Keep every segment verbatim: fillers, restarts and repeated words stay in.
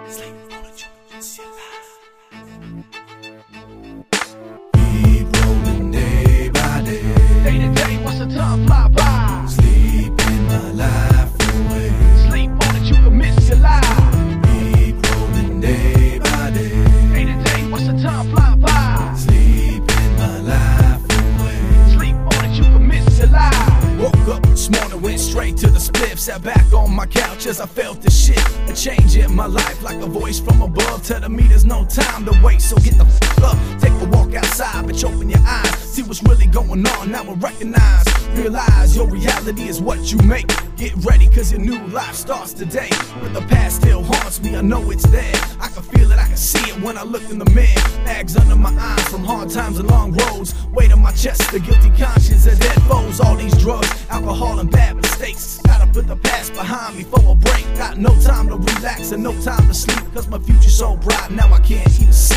Sleep on a keep rolling day by day. Day to day, watch the time fly by. Sleeping my life away. Sleep on it, you can miss your life. Keep rolling day by day. Day to day, watch the time fly by. Sleeping my life away. Sleep on it, you can miss your life. Woke up this morning, went straight to the spliff. Sat back on my couch as I felt the shit. A change in my life like a voice from above telling me there's no time to waste. So get the f up, take a walk outside, bitch, open your eyes. See what's really going on, now I recognize. Realize your reality is what you make. Get ready cause your new life starts today. When the past still haunts me, I know it's there. I can feel it, I can see it when I look in the mirror. Bags under my eyes from hard times and long roads. Weight on my chest, the guilty conscience of dead foes. All these drugs, alcohol and bad mistakes. Gotta put the past behind me for a break. Got no time to relax and no time to sleep. Cause my future's so bright, now I can't even see.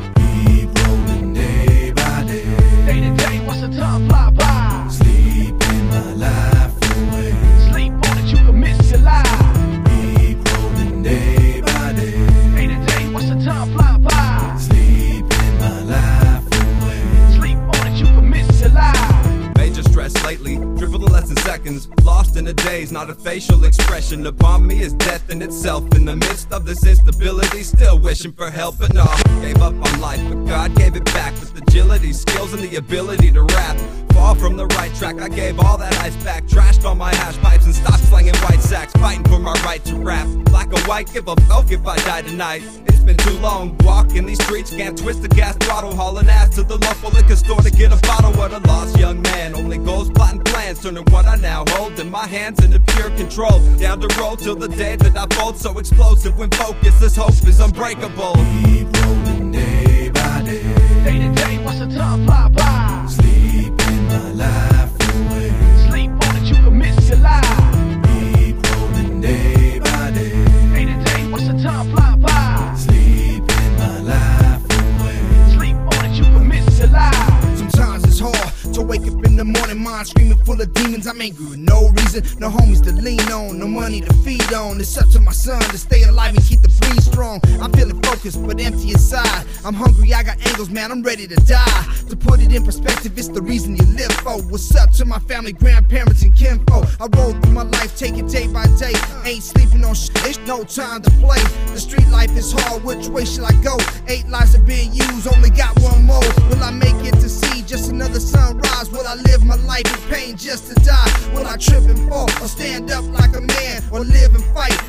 Keep rolling day by day. Day to day, watch the time fly by. Sleeping my life away. Sleep on it, you can miss your life. Keep rolling day by day. Day to day, watch the time fly by. Sleeping my life away. Sleep on it, you can miss your life. Major stress lately, dribbling less than seconds. Lost in a daze, not a facial expression. Upon me is death in itself. In the midst of this instability, still wishing for help. But no, gave up on life, but God gave it back. With agility, skills, and the ability to rap. Fall from the right track, I gave all that ice back. Trashed all my hash pipes and stopped slanging white sacks. Fighting for my right to rap. Black or white, give a fuck if I die tonight. It's been too long, walking these streets. Can't twist the gas throttle, hauling ass to the local liquor store to get a bottle. What a lost young man, only goals, plotting plans. Turning what I now hold in my hands into pure control. Down the road till the day that I fold. So explosive when focused, this hope is unbreakable. Keep rolling day by day. Day to day, watch the time fly by. Sleeping my life away. Sleep on it, you can miss your life. Keep rolling day by day. Day to day, watch the time fly by. Sleeping my life away. Sleep on it, you can miss your life. Sometimes it's hard to wake up in the morning, mind screaming full of demons. I'm angry with no reason, no homies to lean on, no money to feed on. It's up to my son to stay alive and keep the breed strong. I'm feeling focused but empty inside. I'm hungry, I got angles, man, I'm ready to die. To put it in perspective, it's the reason you live for. What's up to my family, grandparents, and kinfolk? I roll through my life, take it day by day. Ain't sleeping on shit, it's no time to play. The street life is hard, which way should I go? Eight lives are being used, only got one more. Will I make it to see just another sunrise? Will I live my life in pain just to die? Will I trip and fall or stand up like a man? Or live and fight